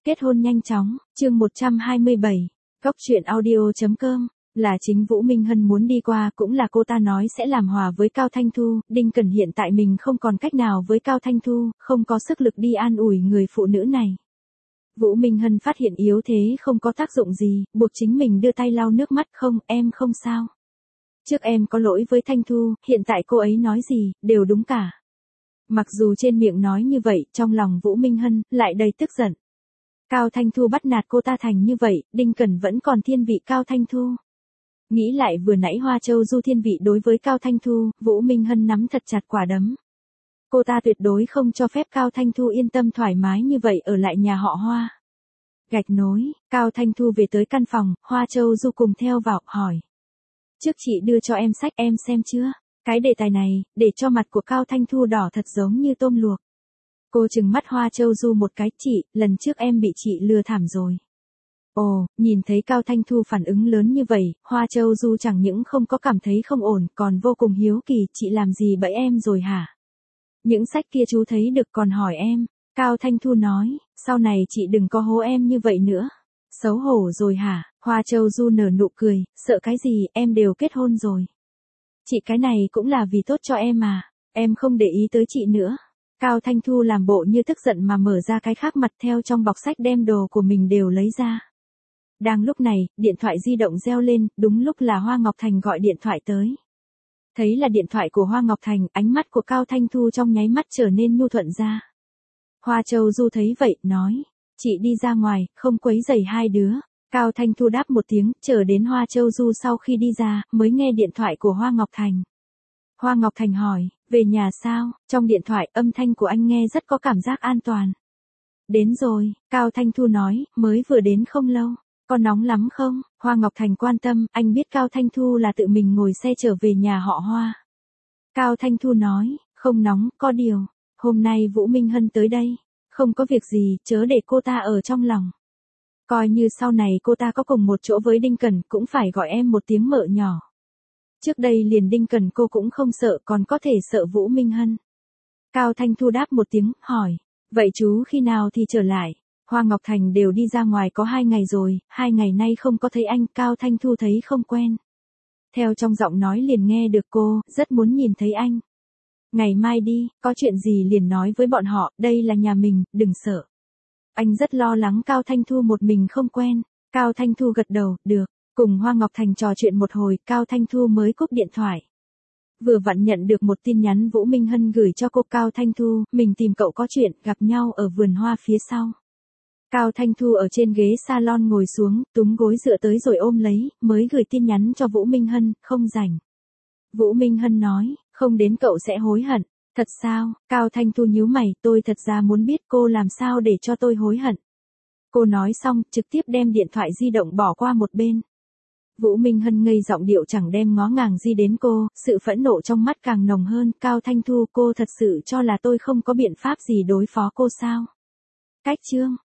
Kết hôn nhanh chóng, chương 127, Cóc truyện audio.com, là chính Vũ Minh Hân muốn đi qua, cũng là cô ta nói sẽ làm hòa với Cao Thanh Thu, Đinh Cẩn hiện tại mình không còn cách nào với Cao Thanh Thu, không có sức lực đi an ủi người phụ nữ này. Vũ Minh Hân phát hiện yếu thế không có tác dụng gì, buộc chính mình đưa tay lau nước mắt. Không, em không sao. Trước em có lỗi với Thanh Thu, hiện tại cô ấy nói gì, đều đúng cả. Mặc dù trên miệng nói như vậy, trong lòng Vũ Minh Hân lại đầy tức giận. Cao Thanh Thu bắt nạt cô ta thành như vậy, Đinh Cẩn vẫn còn thiên vị Cao Thanh Thu. Nghĩ lại vừa nãy Hoa Châu Du thiên vị đối với Cao Thanh Thu, Vũ Minh Hân nắm thật chặt quả đấm. Cô ta tuyệt đối không cho phép Cao Thanh Thu yên tâm thoải mái như vậy ở lại nhà họ Hoa. Gạch nối, Cao Thanh Thu về tới căn phòng, Hoa Châu Du cùng theo vào, hỏi. Trước chị đưa cho em sách, em xem chưa? Cái đề tài này, để cho mặt của Cao Thanh Thu đỏ thật giống như tôm luộc. Cô trừng mắt Hoa Châu Du một cái, chị, lần trước em bị chị lừa thảm rồi. Ồ, nhìn thấy Cao Thanh Thu phản ứng lớn như vậy, Hoa Châu Du chẳng những không có cảm thấy không ổn, còn vô cùng hiếu kỳ, chị làm gì bẫy em rồi hả? Những sách kia chú thấy được còn hỏi em. Cao Thanh Thu nói, sau này chị đừng có hố em như vậy nữa. Xấu hổ rồi hả? Hoa Châu Du nở nụ cười, sợ cái gì, em đều kết hôn rồi. Chị cái này cũng là vì tốt cho em mà, em không để ý tới chị nữa. Cao Thanh Thu làm bộ như tức giận mà mở ra cái khác mặt, theo trong bọc sách đem đồ của mình đều lấy ra. Đang lúc này, điện thoại di động reo lên, đúng lúc là Hoa Ngọc Thành gọi điện thoại tới. Thấy là điện thoại của Hoa Ngọc Thành, ánh mắt của Cao Thanh Thu trong nháy mắt trở nên nhu thuận ra. Hoa Châu Du thấy vậy, nói, chị đi ra ngoài, không quấy rầy hai đứa. Cao Thanh Thu đáp một tiếng, chờ đến Hoa Châu Du sau khi đi ra, mới nghe điện thoại của Hoa Ngọc Thành. Hoa Ngọc Thành hỏi, về nhà sao? Trong điện thoại, âm thanh của anh nghe rất có cảm giác an toàn. Đến rồi, Cao Thanh Thu nói, mới vừa đến không lâu. Có nóng lắm không? Hoa Ngọc Thành quan tâm, anh biết Cao Thanh Thu là tự mình ngồi xe trở về nhà họ Hoa. Cao Thanh Thu nói, không nóng, có điều, hôm nay Vũ Minh Hân tới đây. Không có việc gì, chớ để cô ta ở trong lòng. Coi như sau này cô ta có cùng một chỗ với Đinh Cẩn, cũng phải gọi em một tiếng mợ nhỏ. Trước đây liền Đinh Cẩn cô cũng không sợ, còn có thể sợ Vũ Minh Hân. Cao Thanh Thu đáp một tiếng, hỏi, vậy chú khi nào thì trở lại? Hoa Ngọc Thành đều đi ra ngoài có 2 ngày rồi, 2 ngày nay không có thấy anh. Cao Thanh Thu thấy không quen. Theo trong giọng nói liền nghe được cô, rất muốn nhìn thấy anh. Ngày mai đi, có chuyện gì liền nói với bọn họ, đây là nhà mình, đừng sợ. Anh rất lo lắng Cao Thanh Thu một mình không quen. Cao Thanh Thu gật đầu, được. Cùng Hoa Ngọc Thành trò chuyện một hồi, Cao Thanh Thu mới cúp điện thoại. Vừa vặn nhận được một tin nhắn Vũ Minh Hân gửi cho cô. Cao Thanh Thu, mình tìm cậu có chuyện, gặp nhau ở vườn hoa phía sau. Cao Thanh Thu ở trên ghế salon ngồi xuống, túm gối dựa tới rồi ôm lấy, mới gửi tin nhắn cho Vũ Minh Hân, không rảnh. Vũ Minh Hân nói, không đến cậu sẽ hối hận. Thật sao? Cao Thanh Thu nhíu mày, tôi thật ra muốn biết cô làm sao để cho tôi hối hận. Cô nói xong, trực tiếp đem điện thoại di động bỏ qua một bên. Vũ Minh Hân ngây giọng điệu chẳng đem ngó ngàng gì đến cô, sự phẫn nộ trong mắt càng nồng hơn. Cao Thanh Thu, cô thật sự cho là tôi không có biện pháp gì đối phó cô sao? Cách chương